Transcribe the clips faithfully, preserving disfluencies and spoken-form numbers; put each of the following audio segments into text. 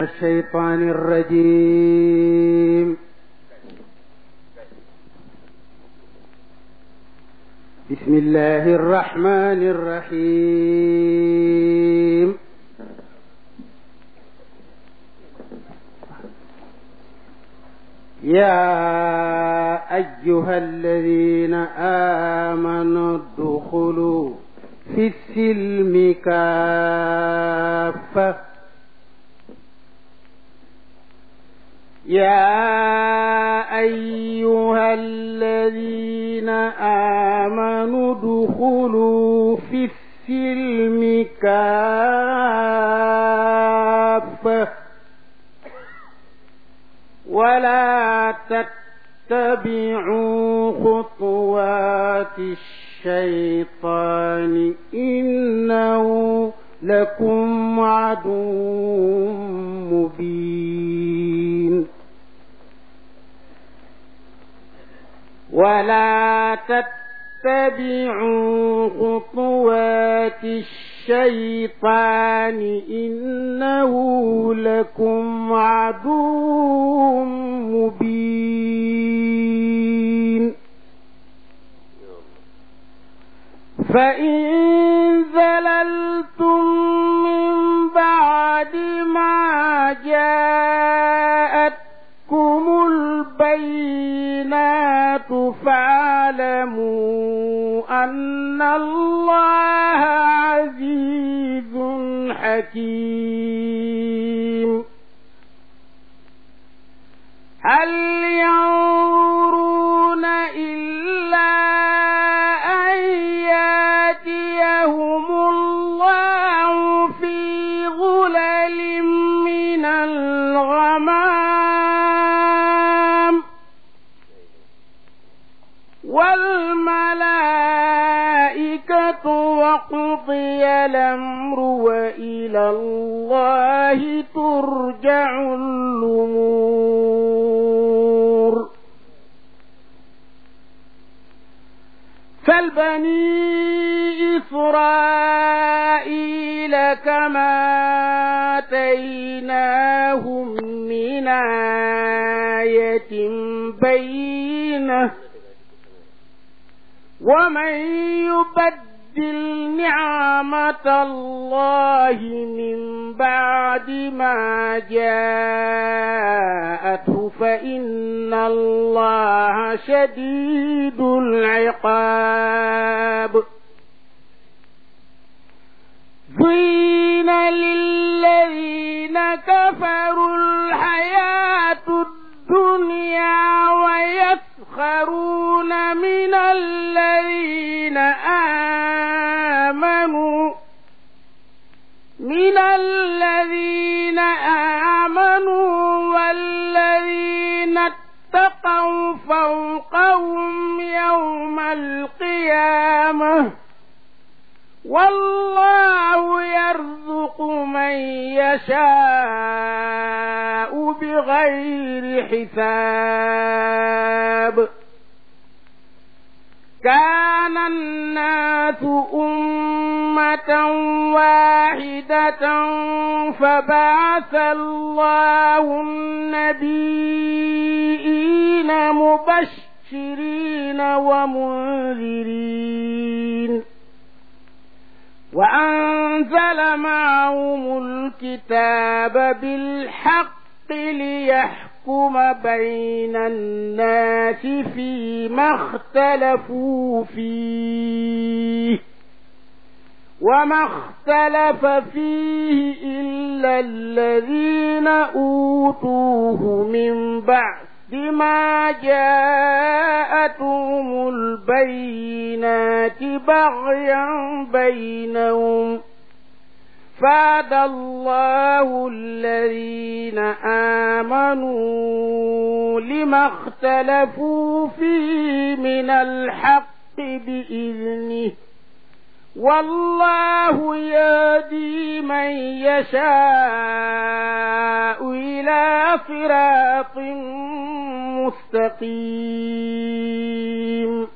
الشيطان الرجيم. بسم الله الرحمن الرحيم. يا أيها الذين آمنوا ادخلوا في السلم كافة يا أيها الذين آمنوا ادخلوا في السلم كافة ولا تتبعوا خطوات الشيطان إنه لكم عدو مبين. ولا تتبعوا خطوات الشيطان إنه لكم عدو مبين. فإن زللتم من بعد ما جاءتكم البينات فاعلموا أن الله عزيز حكيم. هل ينظرون إلا أن يأتيهم الله في ظلل من الغمام والملائكة وقضي الأمر وإلى الله ترجع الأمور. فالبني إسرائيل كما آتيناهم من آية بينة ومن يبدل نعمة الله من بعد ما جاءته فإن الله شديد العقاب. زين للذين كفروا الحياة الدنيا ويسخرون من الذين آمنوا من الذين آمنوا والذين اتقوا فوقهم يوم القيامة والله يرزق من يشاء بغير حساب. كان الناس أمة واحدة فبعث الله النبيين مبشرين ومنذرين وأنزل معهم الكتاب بالحق ليحكم بين الناس فيما اختلفوا فيه وما اختلف فيه إلا الذين أوتوه من بعد ما جاءتهم البينات بغيا بينهم فهدى الله الذين آمنوا لما اختلفوا فيه من الحق بإذنه والله يهدي من يشاء إلى صراط مستقيم.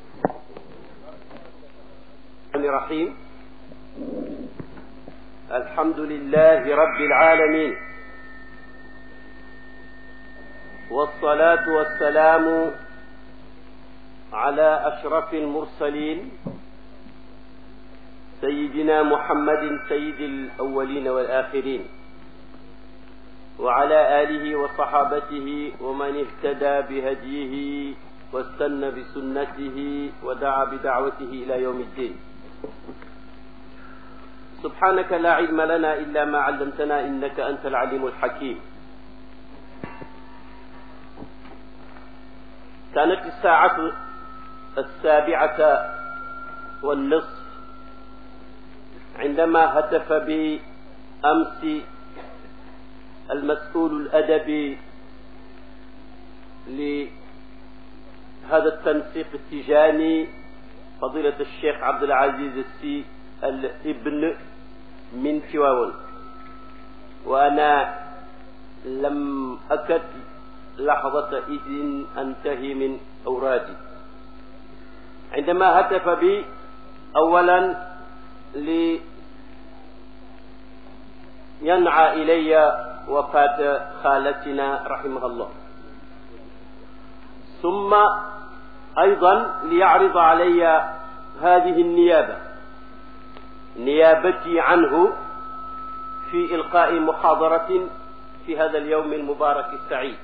الرحيم. الحمد لله رب العالمين، والصلاة والسلام على أشرف المرسلين سيدنا محمد سيد الأولين والآخرين، وعلى آله وصحابته ومن اهتدى بهديه واستنى بسنته ودعا بدعوته إلى يوم الدين. سبحانك لا علم لنا إلا ما علمتنا إنك أنت العليم الحكيم. كانت الساعة السابعة والنصف عندما هتف بأمس المسؤول الأدبي لهذا التنسيق التجاني فضيلة الشيخ عبد العزيز السي الابن من تواون، وأنا لم أكد لحظة إذن أنتهي من أورادي عندما هتف بي أولا لينعى إلي وفاة خالتنا رحمها الله، ثم أيضا ليعرض علي هذه النيابة، نيابتي عنه في إلقاء محاضرة في هذا اليوم المبارك السعيد.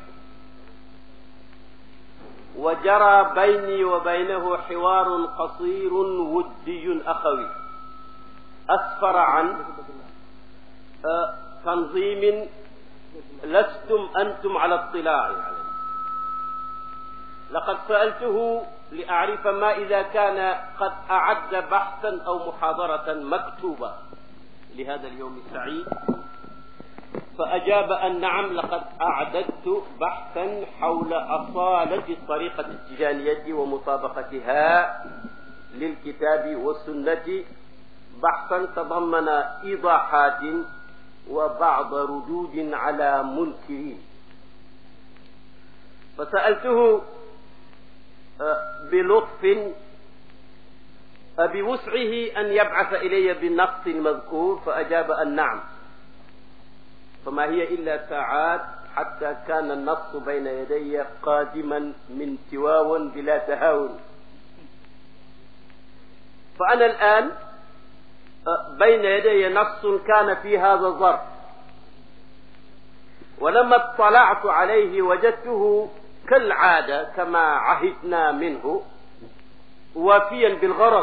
وجرى بيني وبينه حوار قصير ودي أخوي أسفر عن تنظيم لستم أنتم على اطلاع عليه. لقد سألته لأعرف ما إذا كان قد أعد بحثا أو محاضرة مكتوبة لهذا اليوم السعيد، فأجاب أن نعم، لقد أعددت بحثا حول أصالة الطريقة التجانية ومطابقتها للكتاب والسنة، بحثا تضمن إيضاحات وبعض ردود على منكرين. فسألته بلطف بوسعه أن يبعث إلي بالنص المذكور، فأجاب أن نعم. فما هي إلا ساعات حتى كان النص بين يدي قادما من تواون بلا تهاون. فأنا الآن بين يدي نص كان في هذا الظرف، ولما اطلعت عليه وجدته كالعادة كما عهدنا منه وافيا بالغرض،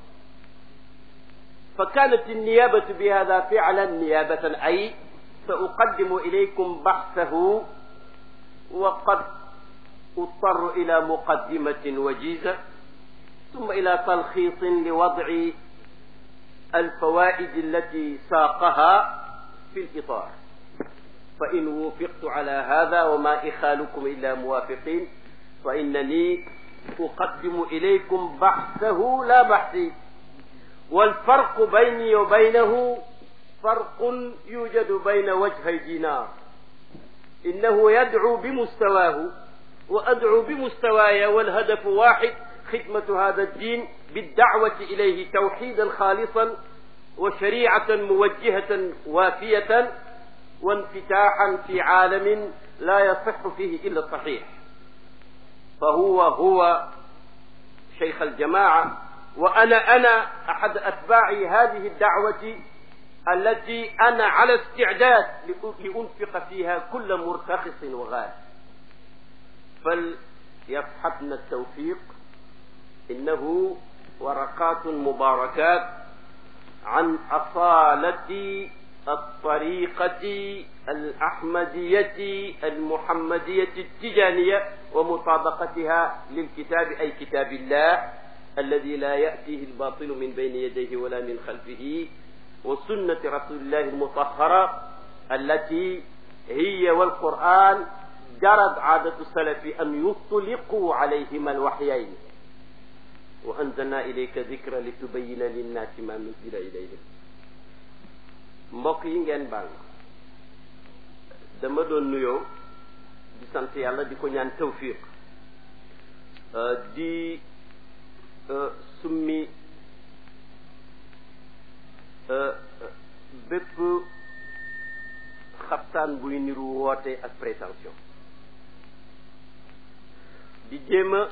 فكانت النيابة بهذا فعلا نيابة، أي سأقدم إليكم بحثه، وقد اضطر إلى مقدمة وجيزة ثم إلى تلخيص لوضع الفوائد التي ساقها في الإطار. فإن وفقت على هذا وما إخالكم إلا موافقين فإنني أقدم إليكم بحثه لا بحثي. والفرق بيني وبينه فرق يوجد بين وجهي دينار، إنه يدعو بمستواه وأدعو بمستواي، والهدف واحد، خدمة هذا الدين بالدعوة إليه توحيدا خالصا وشريعة موجهة وافية وانفتاحا في عالم لا يصح فيه إلا الصحيح. فهو هو شيخ الجماعة، وأنا أنا أحد أتباع هذه الدعوة التي أنا على استعداد لأنفق فيها كل مرتخص وغال. فليصحبنا التوفيق، إنه ورقات مباركات عن أصالة الطريقة الأحمدية المحمدية التجانية ومطابقتها للكتاب، أي كتاب الله الذي لا يأتيه الباطل من بين يديه ولا من خلفه، وسنة رسول الله المطهرة التي هي والقرآن جرت عادة السلف أن يطلقوا عليهما الوحيين. وأنزلنا إليك ذكرى لتبين للناس ما نزل إليهم. mbokk yi ngeen baal dama doon nuyoo di sant yàlla di ko ñaan tawfiq di summi bépp xabtaan buy niru woote ak prétention di jéem a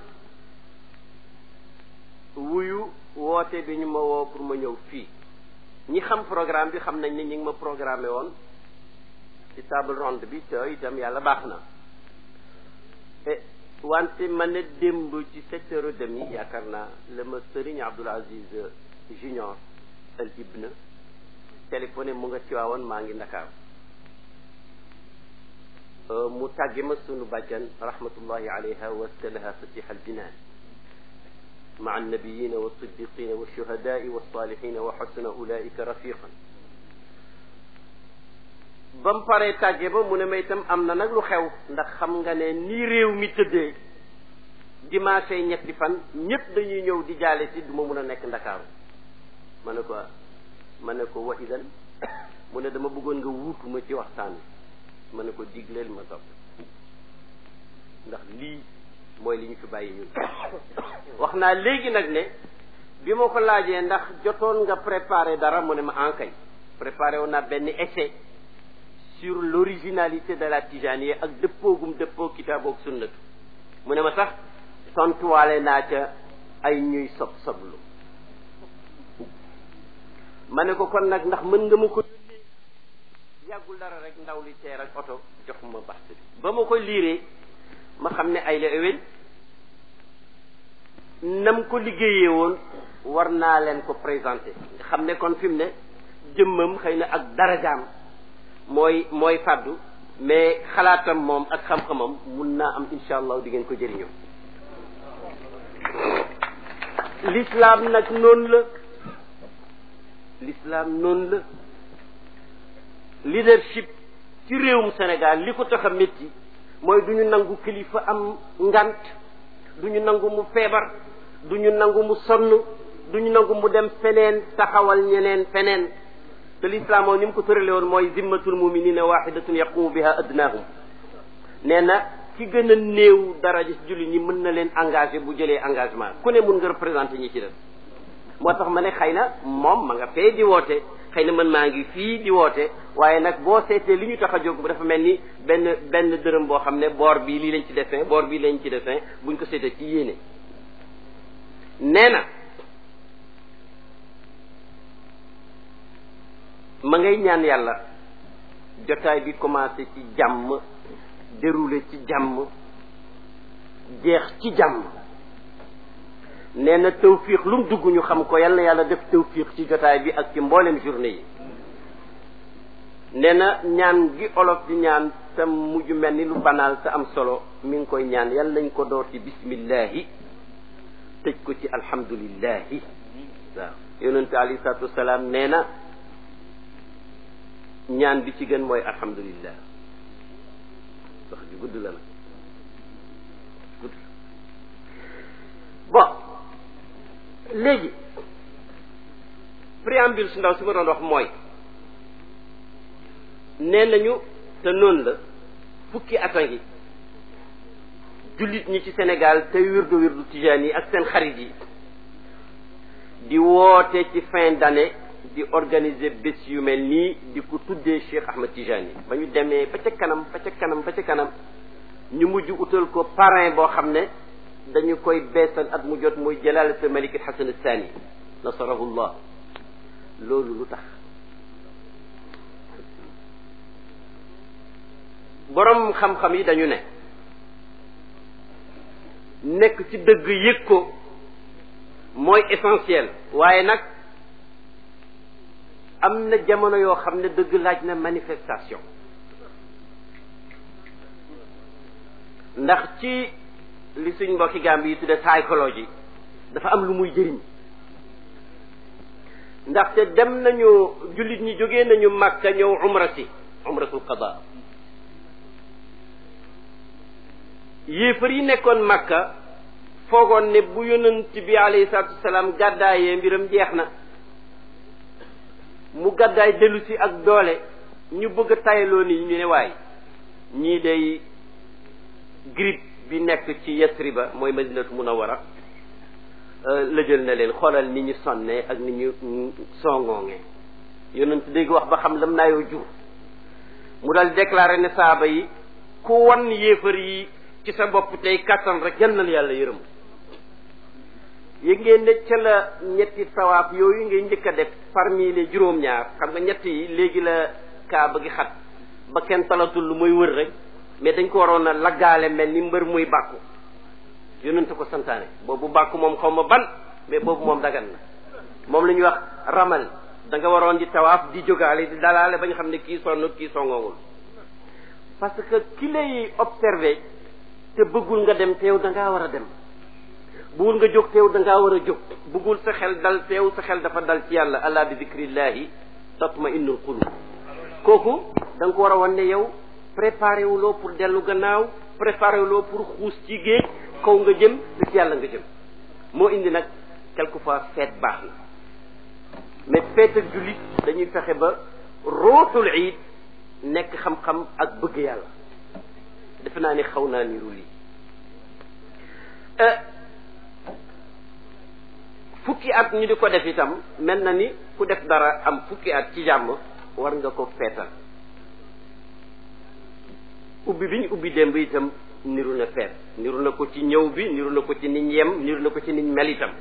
wuyu woote bi ñu ma woo pour ma ñëw fii ñi xam programme bi xam nañ ne ñi ngi ma programmé woon ci table ronde bi te itam yàlla baax na e wante ma ne démb ci sept heures et demi yaakaar naa la ma sëriñ Abdoul Aziz Junior al Ibn téléphoné mu nga Tiwaawoon maa ngi Ndakaar mu tàgge ma sunu bàjjan rahmatullahi alayha waskalaha fatih al jinaan مع النبيين والصديقين والشهداء والصالحين وحسن أولئك رفيقا bam paree tàgge ba mu ne ma itam am na nag lu xew ndax xam nga ne nii réew mi tëddee dimanche ñetti fan ñëpp dañuy ñëw di jaale si du ma mun a nekk Ndakaaru ma ne ko ma ne ko wa idan mu ne dama bëggoon nga wuutu ma ci waxtaan ma ne ko digleel ma topp ndax lii mooy li ñu fi bàyyi ñun wax naa léegi nag ne bi ma ko laajee ndax jotoon nga préparé dara mu ne ma ankay préparé woon naa benn essai sur l'originalité de la tijaniya ak dëppoogum dëppoo kitaaboog sunnatu mu ne ma sax tontuwaale naa ca ay ñuy sob soblu ma ne ko kon nag ndax mën nga ma ko yónnee yàggul dara rek ndaw li teer ak oto jox ma baxte bi ba ma ko liiree ma xam ne ay la ewén nam ko liggéeyee woon war naa leen ko présenté nga xam ne kon fi mu ne jëmmam xëy na ak darajaam mooy mooy fàddu mais xalaatam moom ak xam-xamam mun naa am insha allah di ngeen ko jëriñoo l'islam nag noonu la l'islam noonu la leadership ci réewum Sénégal li ko tax a métti mooy du ñu nangu kilifa am ngant du ñu nangu mu feebar du ñu nangu mu sonn du ñu nangu mu dem feneen taxawal ñeneen feneen te l'islam moom ni mu ko tërale woon mooy zimmatul muminina wahidatun yaqumu biha adnahum nee na ki gën a néew daraja ci julli ñi mën na leen engagé bu jëlee engagement ku ne mun nga représenté ñi ci def moo tax ma ne xëy na moom ma nga fee di woote xëy na man maa ngi fii di woote waaye nag boo seetee li ñu tax a jóg bu dafa mel ni benn benn dërëm boo xam ne boor bii lii lañ ci dessin boor bii lañ ci dessin buñ ko seetee ci yéene nee na ma ngay ñaan yàlla jotaay bi commencé ci jàmm déroulé ci jàmm jeex ci jàmm nee na tawfiq lu mu dugg ñu xam ko yal na yàlla def tawfiq ci jotaay bi ak ci mboolem journée yi nee na ñaan gi olof di ñaan te mujj mel ni lu banaal te am solo mi ngi koy ñaan yal nañ ko door ci bismillahi tëj ko ci alhamdulillahi waaw yonente alayhi salaatu wasalaam nee na ñaan bi ci gën mooy alhamdulillah wax ju gudd la nag gudd bon léegi préambule su ndaw si ma doon wax mooy nee nañu te noonu la fukki at a ngi jullit ñi ci Sénégal te wirdu wirdu tijaan yi ak seen xarit yi di woote ci fin d'année di organiser bés yu mel nii di ko tuddee Cheikh Ahmed Tijani ba ñu demee ba ca kanam ba ca kanam ba ca kanam ñu mujj utal ko parrain boo xam ne dañu koy beesal at mu jot muy Jalaalatu Malik Hasan Thani nasarahullah loolu lu tax borom xam-xam yi dañu ne nekk ci dëgg yëg ko mooy essentiel waaye nag am na jamono yoo xam ne dëgg laaj na manifestation ndax ci li suñ mbokki Gàmbi yi tudde psychologie dafa am lu muy jëriñ ndaxte dem nañu jullit ñi jógee nañu Makka ñëw umra si umratul qada yéefar yi nekkoon Makka foogoon ne bu yonent bi alayhi salaatu wasalaam gàddaayee mbiram jeex na mu gàddaay dellu si ak doole ñu bëgg a tayaloo ni ñu ne waay ñii day grippe bi nekk ci Yasriba mooy Madinatu Munawwara la jël na leen xoolal ni ñu sonnee ak ni ñu songoongee yonent dégg wax ba xam lam naayoo jur mu dal déclaré ne saaba yi ku wan yéefar yi ci sa bopp tey kattan rek yal na la yàlla yërëm yëg ngeen ne ca la ñetti tawaaf yooyu ngay njëkk a def parmi les juróom-ñaar xam nga ñett yi léegi la kaaba gi xat ba kenn talatul lu muy wër rek mais dañ ko waroon a laggaale mel ni mbër muy bàkku yonent ko santaane boobu bàkku moom xaw ma ban mais boobu moom dagan na moom la ñuy wax ramal da nga waroon di tawaaf di jógaale di dalaale ba ñu xam ne kii sonn kii songoowul parce que ki lay observé te bëggul nga dem teew da ngaa war a dem bëggul nga jóg teew da ngaa war a jóg bëggul sa xel dal teew sa xel dafa dal ci yàlla ala bi zikrillahi tatma innul qulub kooku da nga ko war a wan ne yow préparé wuloo pour dellu gannaaw préparé wuloo pour xuus ci géej kaw nga jëm te ci yàlla nga jëm moo indi nag quelquefois feet baax na mais feet ak jullit dañuy fexe ba rootul iid nekk xam-xam ak bëgg yàlla defe naa ne xaw naa niru lii fukki at ñu di ko def itam mel na ni ku def dara am fukki at ci jàmm war nga ko feetal ubbi bi ñu ubbi démb itam niru na feet niru na ko ci ñëw bi niru na ko ci niñ yem niru na ko ci niñ mel itam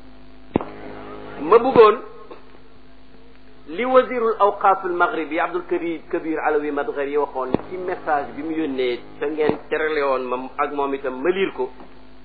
ma bëggoon li wasirul awqaaful maghribi Abdul Karim Kabir Alawi Madghari yi waxoon ci message bi mu yónnee te ngeen terale woon ma ak moom itam ma liir ko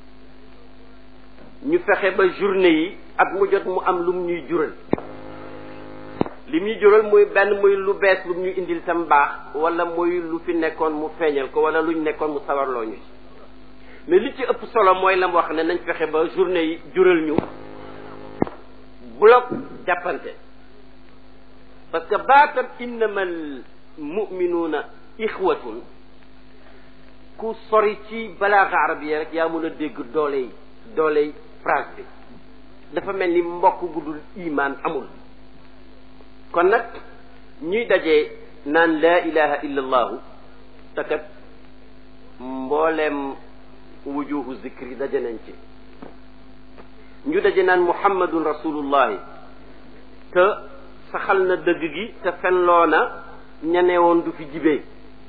ñu fexe ba journée yi at mu jot mu am lum ñuy jural li muy jural muy benn muy lu bees lu ñu indil tam baax wala muy lu fi nekkoon mu feeñal ko wala luñ nekkoon mu sawarloo ñu ci mais li ci ëpp solo mooy la mu wax ne nañ fexe ba journée yi jural ñu bloc jàppante parce que baatam innamal mu'minuuna ixwatun ku sori ci balaaxa arabiya rek yaa mën a dégg dooley dooley phrase bi dafa mel ni mbokk gudul iman amul kon nag ñuy dajee naan laa ilaha illa allahu te kat mbooleem wujuhu zikri daje nañ ci ñu daje naan muhammadun rasulullahi te saxal na dëgg gi te fenloo na ñane woon du fi jibee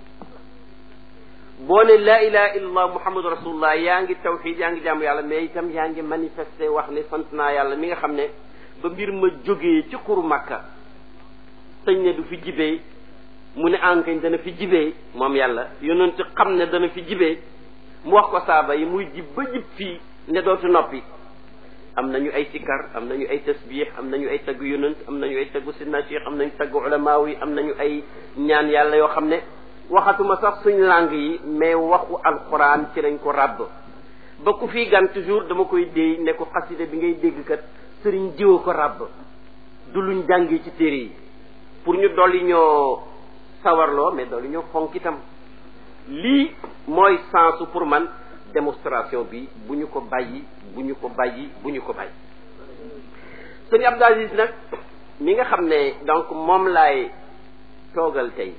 boo ne laa ilaha illallah muhammadu rasulullah yaa ngi tawxid yaa ngi jaamu yàlla mais itam yaa ngi manifesté wax ne sant naa yàlla mi nga xam ne ba mbir ma jógee ci xuru Makka sëñ ne du fi jibee mu ne ankañ dana fi jibee moom yàlla yonent xam ne dana fi jibee mu wax ko saaba yi muy jib ba jib fii ne dootu noppi am nañu ay sikkar am nañu ay tasbih am nañu ay taggu yonent am nañu ay taggu sidna cheikh am nañu taggu ulamaaw yi am nañu ay ñaan yàlla yoo xam ne waxatuma sax suñ langue yi mais waxu alquran ci lañ ko ràbb ba ku fii gan toujours dama koy déy ne ko xasida bi ngay dégg kat sëriñ jiwa ko ràbb du luñ jàngee ci téere yi pour ñu dolli ñoo sawarloo mais dolli ñoo fonk itam lii mooy sensu pour man démonstration bi bu ñu ko bàyyi bu ñu ko bàyyi bu ñu ko bàyyi sëñ Abdou Aziz nag mi nga xam ne donc moom laay toogal tey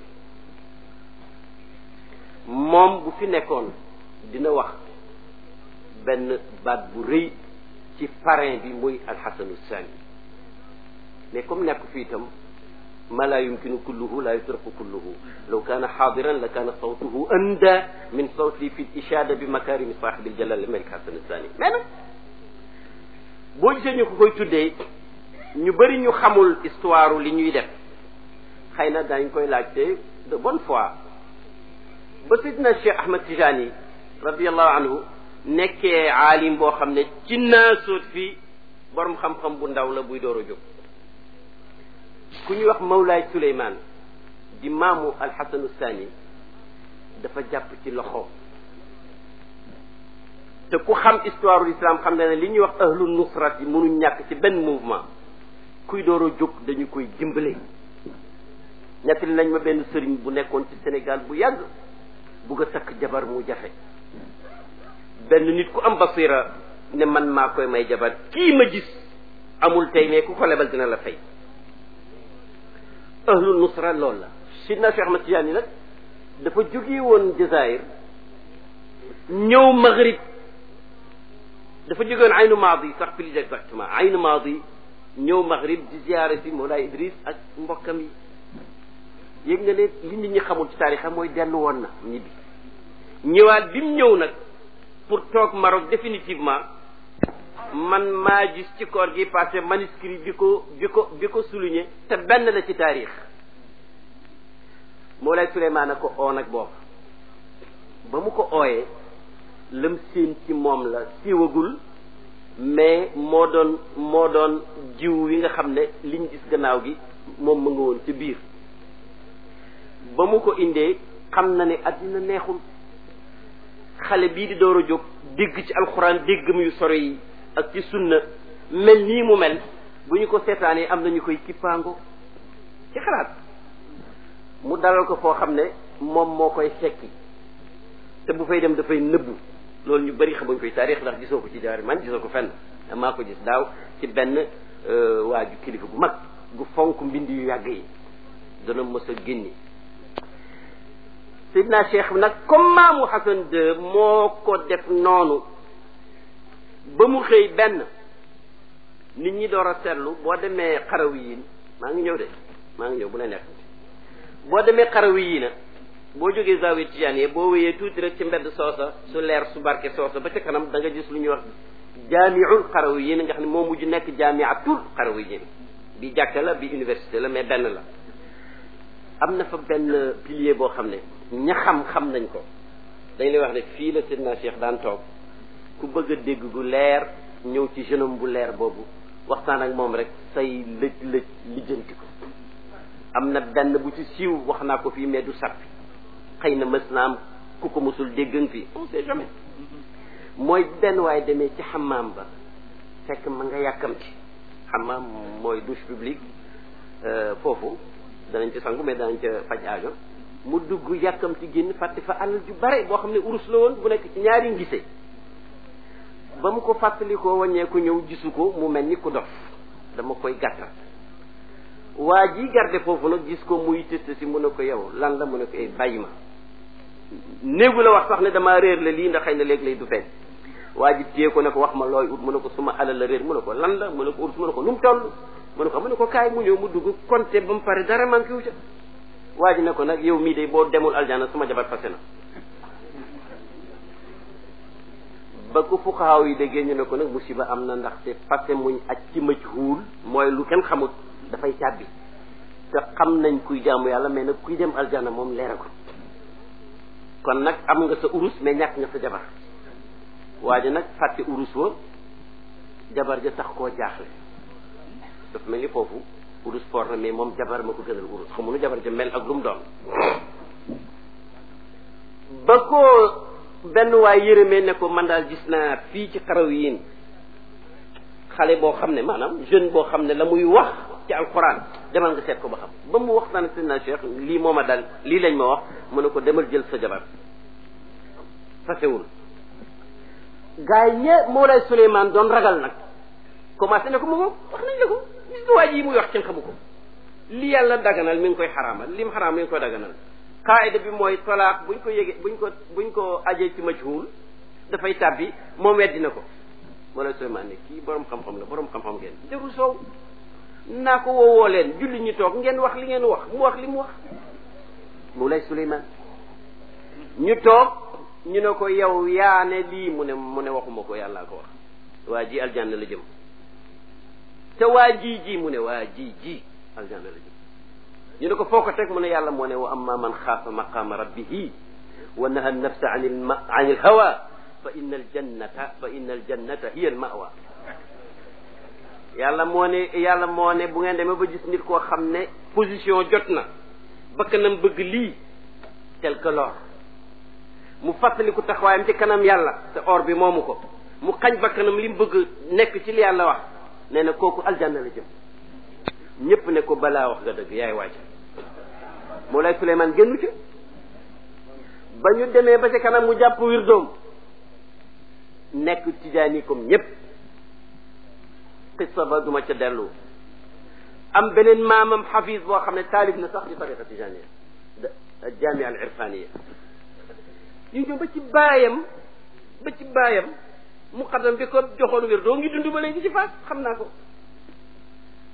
moom bu fi nekkoon dina wax benn baat bu rëy ci parrain bi muy alxasanu sani mais comme nekk fi itam ma la yumkinu kulluhu la yutraku kulluhu law kaana xaadiran la kaana sawtuhu anda min sawti fi ishada bi makarimi saaxibi aljalal malik hasan sani mais nag boo gisee ñu ko koy tuddee ñu bëri ñu xamul histoire li ñuy def xëy na dañ koy laajte de bonne foi ba sidna Cheikh Ahmad Tijani radiallahu anhu nekkee aalim boo xam ne ci naasoot fii borom xam-xam bu ndaw la buy door a jóg ku ñuy wax Mawlaay Suleymaan di maamu alxasanu sani dafa jàpp ci loxo te ku xam histoire l'islam xam ne ne li ñuy wax ahlu nusrat yi mënuñ ñàkk ci benn mouvement kuy door a jóg dañu koy dimbale ñettali nañ ma benn sëriñ bu nekkoon ci Sénégal bu yàgg bugg a takk jabar mu jafe benn nit ku am basira ne man maa koy may jabar kii ma gis amul tey mais ku ko lebal dina la fay ahlu nusra loolu la sidna Cheikh Ahmad Tidiane nag dafa jóge woon Jazaïr ñëw Maghrib dafa jóge woon Aynu Maadi sax plus exactement Aynu Maadi ñëw Maghrib di ziyaare si Mawlaay Idris ak mbokkam yi yëg nga ne li nit ñi xamul ci taarix mooy dellu woon na ñibbi ñëwaat bi mu ñëw nag pour toog Maroc définitivement man maa gis ci koor gi passé manuscrit bi ko bi ko bi ko souligné te benn la ci taarix Mawlaay Souleymane a ko oo nag boobu ba mu ko ooyee lam séen ci moom la siiwagul mais moo doon moo doon jiw yi nga xam ne liñ gis gannaaw gi moom ma nga woon ci biir ba mu ko indee xam na ne addina neexul xale bii di door a jóg dégg ci alxuraan dégg mu yu sore yi ak ci sunna mel nii mu mel bu ñu ko seetaanee am nañu koy kippaango ci xalaat mu dalal ko foo xam ne moom moo koy fekki te bu fay dem dafay nëbbu loolu ñu bari xamuñ koy taarix ndax gisoo ko ci jaari man gisoo ko fenn maa ko gis daaw ci benn waa ju kilifa gu mag gu fonk mbind yu yàgg yi dana mës a génni Seydina Cheikh nag comme maamu Hassan deux moo ko def noonu ba mu xëy benn nit ñi door a seetlu boo demee xarawi yi maa ngi ñëw de maa ngi ñëw bu la nekk boo demee xarawi yi na boo jógee Zawiya Tijaaniya boo wéyee tuuti rek ci mbedd soosa su leer su barke soosa ba ca kanam da nga gis lu ñuy wax jaamiul xarawi yi nga xam ne moo mujj nekk jaamiatul xarawi yi bi jàkka la bi université la mais benn la am na fa benn pilier boo xam ne ña xam xam nañ ko dañ lay wax ne fii la Seydina Cheikh daan toog ku bëgg a dégg gu leer ñëw ci jeune homme bu leer boobu waxtaan ak moom rek say lëj lëj lijjanti ko am na benn bu ci siiw wax naa ko fii mais du sappi xëy na mës naa am ku ko mësul déggan fii on sait jamais mooy benn waaye demee ci xamaam ba fekk ma nga yàkkamti xamaam mooy douche publique foofu danañ ci sangu mais danañ ca faj aajo mu dugg yàkkamti génn fàtte fa alal ju bare boo xam ne urus la woon bu nekk ci ñaari ngise ba mu ko fàttali ko wàññeeku ñëw gisu ko mu mel ni ku dof dama koy gàttal waa ji garde foofu nag gis ko muy tëst si mu ne ko yow lan la mu ne ko ay bàyyi ma néegu la wax sax ne damaa réer la lii ndax xëy na léegi lay du feeñ waa ji téye ko ne ko wax ma looy ut mu ne ko suma alal la réer mu ne ko lan la mu ne ko urus mu ne ko nu mu toll mu ne ko mu ne ko kaay mu ñëw mu dugg compté ba mu pare dara manqué wu ca waa ji ne ko nag yow mii de boo demul aljana sama jabar fase na ba ko fuqaaw yi déggee ñu ne ko nag musiba am na ndaxte fase muñ aj ci majhuul mooy lu kenn xamut dafay tàbbi te xam nañ kuy jaamu yàlla mais nag kuy dem aljana moom leera ko kon nag am nga sa urus mais ñàkk nga sa jabar waa ji nag fàtte urus wa jabar ja tax koo jaaxle dafa mel ni foofu urus for na mais moom jabar ma ko gënal urus xamu nu jabar ja mel ak lu mu doon ba ko benn waay yërëmee ne ko man daal gis naa fii ci xaraw yiin xale boo xam ne maanaam jeune boo xam ne la muy wax ci alquran demal nga seet ko ba xam ba mu waxtaan ak Seydina Cheikh lii moo ma dal lii lañ ma wax mu ne ko demal jël sa jabar fasewul gars yi ñe Mawlaay Souleymane doon ragal nag commencé ne ko mu moom wax nañ la ko gis nga waa ji yi muy wax kenn xamu ko li yàlla daganal mi ngi koy xaraamal li mu xaraam mi ngi koy daganal qaayida bi mooy talaaq buñ ko yégee buñ ko buñ ko ajee ci majhul dafay tàbbi moom weddi na ko Mawlaay Souleymane ne kii borom xam-xam la borom xam-xam ngeen jarul soow naa ko woowoo leen julli ñi toog ngeen wax li ngeen wax mu wax li mu wax Mawlaay Souleymane ñu toog ñu ne ko yow yaa ne lii mu ne mu ne waxuma ko yàllaa ko wax waa ji aljanna la jëm te waa ji ji mu ne waa ji ji aljanna la jëm ñu ne ko foo ko teg mu ne yàlla moo ne wa amma man xaafa maqaama rabbihi wa naha nafsa an il an il hawa fa inna al jannata fa inna al jannata hiya al mawa yàlla moo ne yàlla moo ne bu ngeen demee ba gis nit koo xam ne position jot na bakkanam bëgg lii tel que l'or mu fàttaliku taxawaayam ci kanam yàlla te or bi moomu ko mu xañ bakkanam li mu bëgg nekk ci li yàlla wax nee na kooku aljanna la jëm ñépp ne ko balaa wax nga dëgg yaay waaj Mawlaay Souleymane génnu ci ba ñu demee ba ci kanam mu jàpp wirdoom nekk tijaani comme ñépp qissa ba duma ca dellu am beneen maamam xafiis boo xam ne taalif na sax di tariqa tijaaniya jaamia al irfaniya ñu ñëw ba ci baayam ba ci baayam muqaddam bi ko joxoon wér doo ngi dund ba léegi ci faas xam naa ko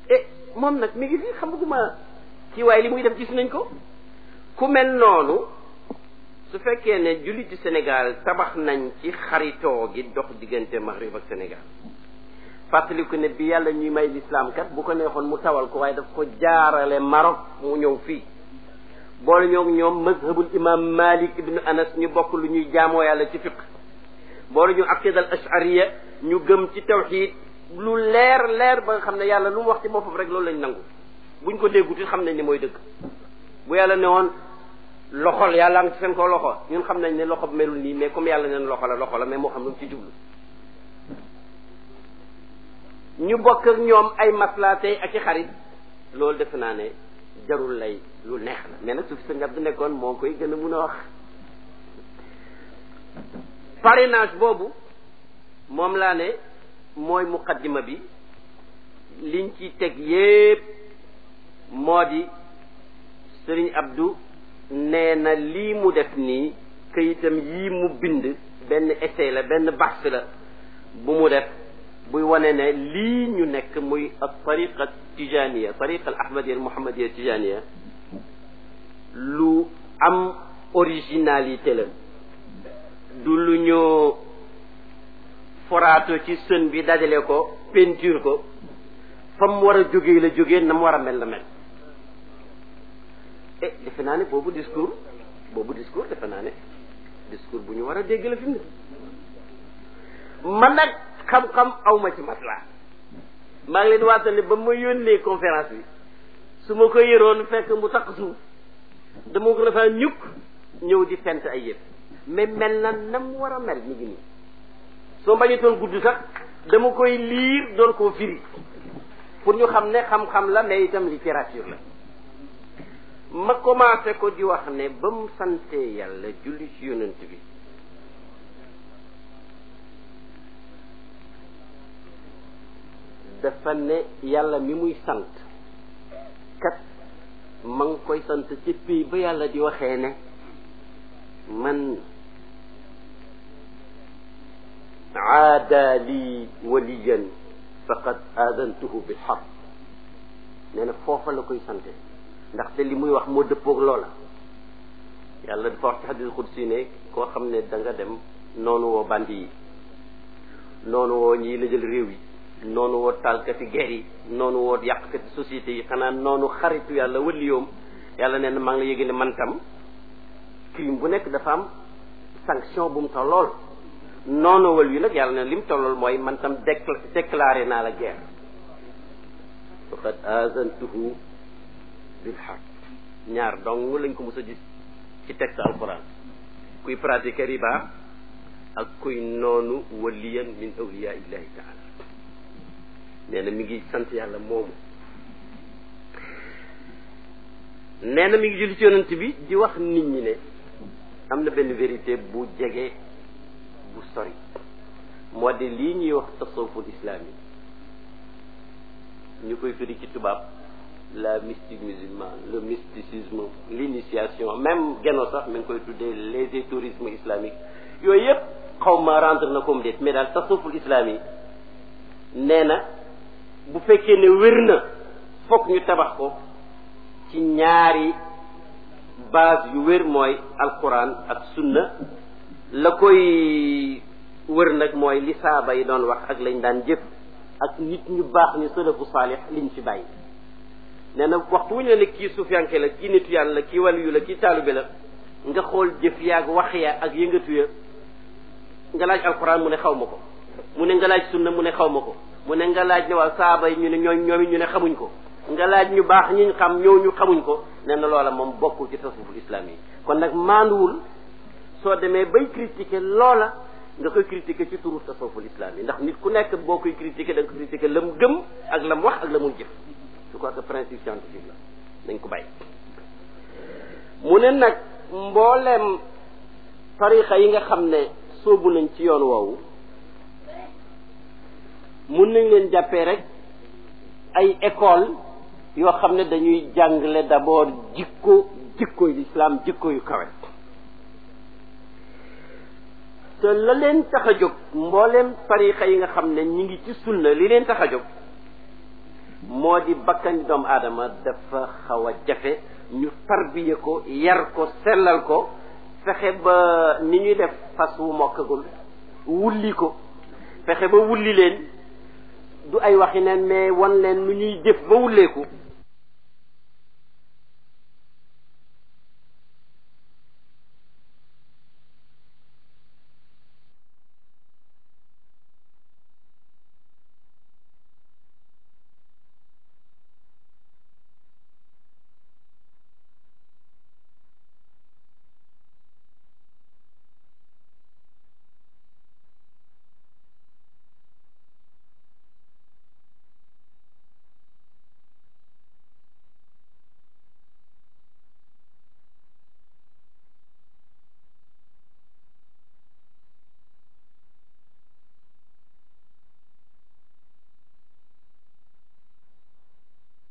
eh moom nag mi ngi fi xamaguma kii waaye li muy def gis nañ ko ku mel noonu su fekkee ne julliti Sénégal tabax nañ ci xaritoo gi dox diggante Maghrib ak Sénégal fàttaliku ne bi yàlla ñuy may l'islam kat bu ko neexoon mu tawal ko waaye daf ko jaarale Maroc mu ñëw fii boole ñoo ñoom mazhabul imam Malik ibn Anas ñu bokk lu ñuy jaamoo yàlla ci fiqh boole ñu aqida al ashariya ñu gëm ci tawhid lu leer leer ba nga xam ne yàlla lu mu wax ci boppam rek loolu lañ nangu buñ ko déggut xam nañ ne mooy dëgg bu yàlla ne woon loxol yàlla ngi ci seen ko loxo ñun xam nañ ne loxo melul nii mais comme yàlla neen loxo la loxo la mais moo xam lu mu ci jublu ñu bokk ak ñoom ay maslaatey ak i xarit loolu defe naa ne jarul lay lu neex la mais nag su fi sa ngab du nekkoon moo koy gën a mun a wax parrainage boobu moom laa ne mooy muqaddima bi liñ ci teg yépp moo di Sëriñ Abdou nee na lii mu def nii këyitam yii mu bind benn essai la benn bahs la bu mu def buy wane ne lii ñu nekk muy al tariqa tijaniya tariqa al ahmadiya al muhammadiya tijaniya lu am originalité la du lu ñu foraato ci sën bi dajale ko peinture ko fa mu war a jógee la jógee na mu war a mel la mel eh defe naa ne boobu discours boobu discours defe naa ne discours bu ñu war a dégg la fi mu ne man nag xam-xam awma ci maslaa maa ngi leen waatal ne ba ma yónnee conférence bi su ma ko yëroon fekk mu takk suuf dama ko defaa ñukk ñëw di fent ay yëpp mais mel na na mu war a mel mi ngi nii soo bañutoon gudd sax dama koy liir doon koo firi pour ñu xam ne xam-xam la mais itam littérature la ma commencé ko di wax ne ba mu sante yàlla julli ci yonent bi dafa ne yàlla mi muy sant kat ma ngi koy sant ci pays ba yàlla di waxee ne man aada li waliyan faqad aadantuhu bil haqq nee na foofa la koy sante ndaxte li muy wax moo dëppoog loola yàlla dafa wax ci hadis xudsi ne koo xam ne da nga dem noonu woo bandi yi noonu woo ñii la jël réew yi noonu woo taalkati guerre yi noonu woo yàqkati société yi xanaa noonu xaritu yàlla wëliyoom yàlla nee na maa ngi la yéegi ne man tam crime bu nekk dafa am sanction bu mu tollool noonu wël yi nag yàlla nee na li mu tollool mooy man tam déclaré naa la guerre faqad azantuhu bil haqq ñaar dong lañ ko mos a gis ci texte alquran kuy pratiquer riba ak kuy noonu waliyan min awliya illahi taala nee na mi ngi sant yàlla moomu nee na mi ngi julli ci yonent bi di wax nit ñi ne am na benn vérité bu jege bu sori moo di lii ñuy wax tasawuful islami ñu koy firi ci tubaab la mystique musulmane le mysticisme l'initiation même Geno sax mi ngi koy tuddee l'ésotérisme islamique yooyu yëpp xaw ma rendre na comme déet mais daal tasawuful islami nee na bu fekkee ne wér na fokk ñu tabax ko ci ñaari base yu wér mooy alquran ak sunna la koy wër nag mooy li saaba yi doon wax ak lañ daan jëf ak nit ñu baax ñu salafu saalix liñ fi bàyyi nee na waxtu wu ñu ne kii sufiyanke la kii nitu yàlla la kii waliyu la kii taalube la nga xool jëf yaag wax ya ak yëngatu ya nga laaj alquran mu ne xaw ma ko mu ne nga laaj sunna mu ne xaw ma ko mu ne nga laaj ne waaw saaba yi ñu ne ñooñ ñoomi ñu ne xamuñ ko nga laaj ñu baax ñiñ xam ñoo ñu xamuñ ko nee na loola moom bokkul ci tasawuful islam yi kon nag maanduwul soo demee bay critiquer loola nga koy critiquer ci turu tasawuful islam yi ndax nit ku nekk boo koy critiquer da nga koy critiquer la mu gëm ak la mu wax ak la mu jëf je crois que principe scientifique la nañ ko bàyyi mu ne nag mbooleem tarixa yi nga xam ne sóobu nañ ci yoon woowu mun nañ leen jàppee rek ay école yoo xam ne dañuy jàngale d'abord jikko jikko yu l'islam jikko yu kawe te la leen tax a jóg mbooleem tarixa yi nga xam ne ñi ngi ci sunna li leen tax a jóg moo di bakkani doomu aadama dafa xaw a jafe ñu tarbiye ko yar ko sellal ko fexe ba ni ñuy def fas wu mokkagul wulli ko fexe ba wulli leen du ay waxi neen mais wan leen nu ñuy jëf ba wulleeku